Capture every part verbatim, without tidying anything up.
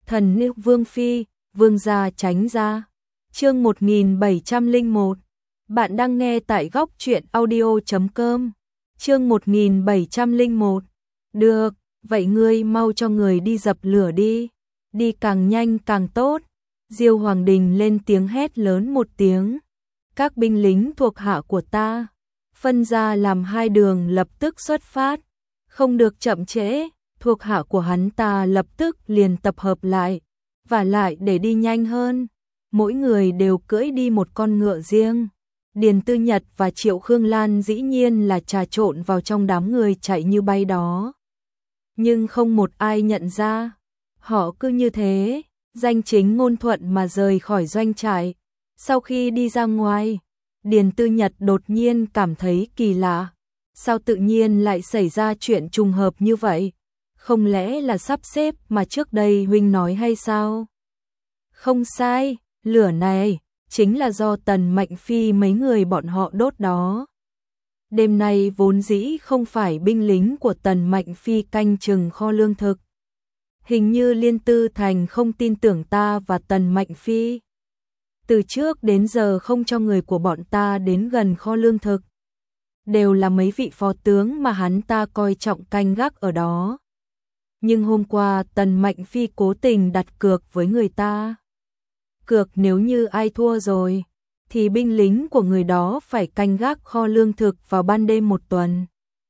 Thần nữ Vương Phi, Vương gia tránh ra. Chương một nghìn bảy trăm lẻ một. Bạn đang nghe tại góc truyện audio chấm com. Chương một nghìn bảy trăm lẻ một. Được, vậy ngươi mau cho người đi dập lửa đi. Đi càng nhanh càng tốt. Diêu Hoàng Đình lên tiếng hét lớn một tiếng. Các binh lính thuộc hạ của ta phân ra làm hai đường lập tức xuất phát. Không được chậm trễ, thuộc hạ của hắn ta lập tức liền tập hợp lại. Và lại để đi nhanh hơn, mỗi người đều cưỡi đi một con ngựa riêng. Điền Tư Nhật và Triệu Khương Lan dĩ nhiên là trà trộn vào trong đám người chạy như bay đó. Nhưng không một ai nhận ra. Họ cứ như thế, danh chính ngôn thuận mà rời khỏi doanh trại. Sau khi đi ra ngoài, Điền Tư Nhật đột nhiên cảm thấy kỳ lạ. Sao tự nhiên lại xảy ra chuyện trùng hợp như vậy? Không lẽ là sắp xếp mà trước đây huynh nói hay sao? Không sai, lửa này chính là do Tần Mạnh Phi mấy người bọn họ đốt đó. Đêm nay vốn dĩ không phải binh lính của Tần Mạnh Phi canh chừng kho lương thực. Hình như Liên Tư Thành không tin tưởng ta và Tần Mạnh Phi. Từ trước đến giờ không cho người của bọn ta đến gần kho lương thực. Đều là mấy vị phó tướng mà hắn ta coi trọng canh gác ở đó. Nhưng hôm qua Tần Mạnh Phi cố tình đặt cược với người ta. Cược nếu như ai thua rồi, thì binh lính của người đó phải canh gác kho lương thực vào ban đêm một tuần.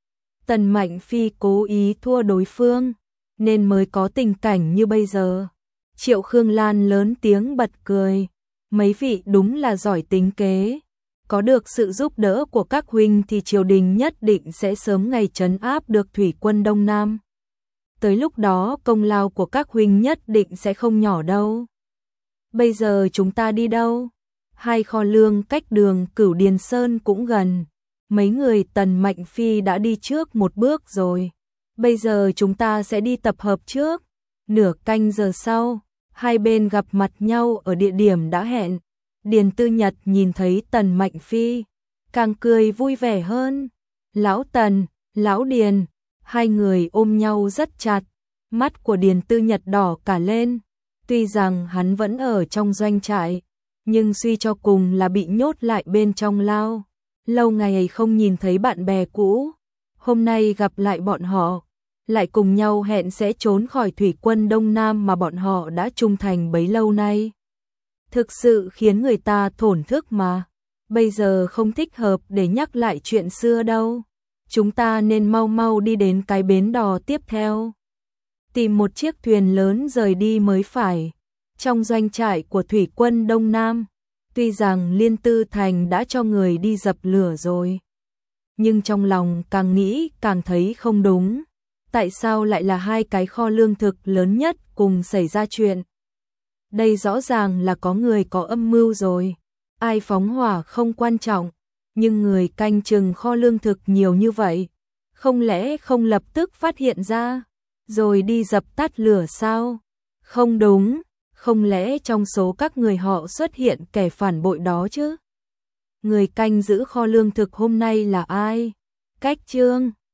Tần Mạnh Phi cố ý thua đối phương, nên mới có tình cảnh như bây giờ. Triệu Khương Lan lớn tiếng bật cười. Mấy vị đúng là giỏi tính kế. Có được sự giúp đỡ của các huynh thì triều đình nhất định sẽ sớm ngày trấn áp được thủy quân Đông Nam. Tới lúc đó công lao của các huynh nhất định sẽ không nhỏ đâu. Bây giờ chúng ta đi đâu? Hai kho lương cách đường Cửu Điền Sơn cũng gần. Mấy người Tần Mạnh Phi đã đi trước một bước rồi. Bây giờ chúng ta sẽ đi tập hợp trước. Nửa canh giờ sau, hai bên gặp mặt nhau ở địa điểm đã hẹn. Điền Tư Nhật nhìn thấy Tần Mạnh Phi, càng cười vui vẻ hơn. Lão Tần, Lão Điền, hai người ôm nhau rất chặt. Mắt của Điền Tư Nhật đỏ cả lên. Tuy rằng hắn vẫn ở trong doanh trại, nhưng suy cho cùng là bị nhốt lại bên trong lao. Lâu ngày không nhìn thấy bạn bè cũ. Hôm nay gặp lại bọn họ, lại cùng nhau hẹn sẽ trốn khỏi thủy quân Đông Nam mà bọn họ đã trung thành bấy lâu nay. Thực sự khiến người ta thổn thức mà. Bây giờ không thích hợp để nhắc lại chuyện xưa đâu. Chúng ta nên mau mau đi đến cái bến đò tiếp theo. Tìm một chiếc thuyền lớn rời đi mới phải. Trong doanh trại của thủy quân Đông Nam, tuy rằng Liên Tư Thành đã cho người đi dập lửa rồi, nhưng trong lòng càng nghĩ càng thấy không đúng. Tại sao lại là hai cái kho lương thực lớn nhất cùng xảy ra chuyện? Đây rõ ràng là có người có âm mưu rồi. Ai phóng hỏa không quan trọng, nhưng người canh chừng kho lương thực nhiều như vậy, không lẽ không lập tức phát hiện ra, rồi đi dập tắt lửa sao? Không đúng, không lẽ trong số các người họ xuất hiện kẻ phản bội đó chứ? Người canh giữ kho lương thực hôm nay là ai? Cách Trương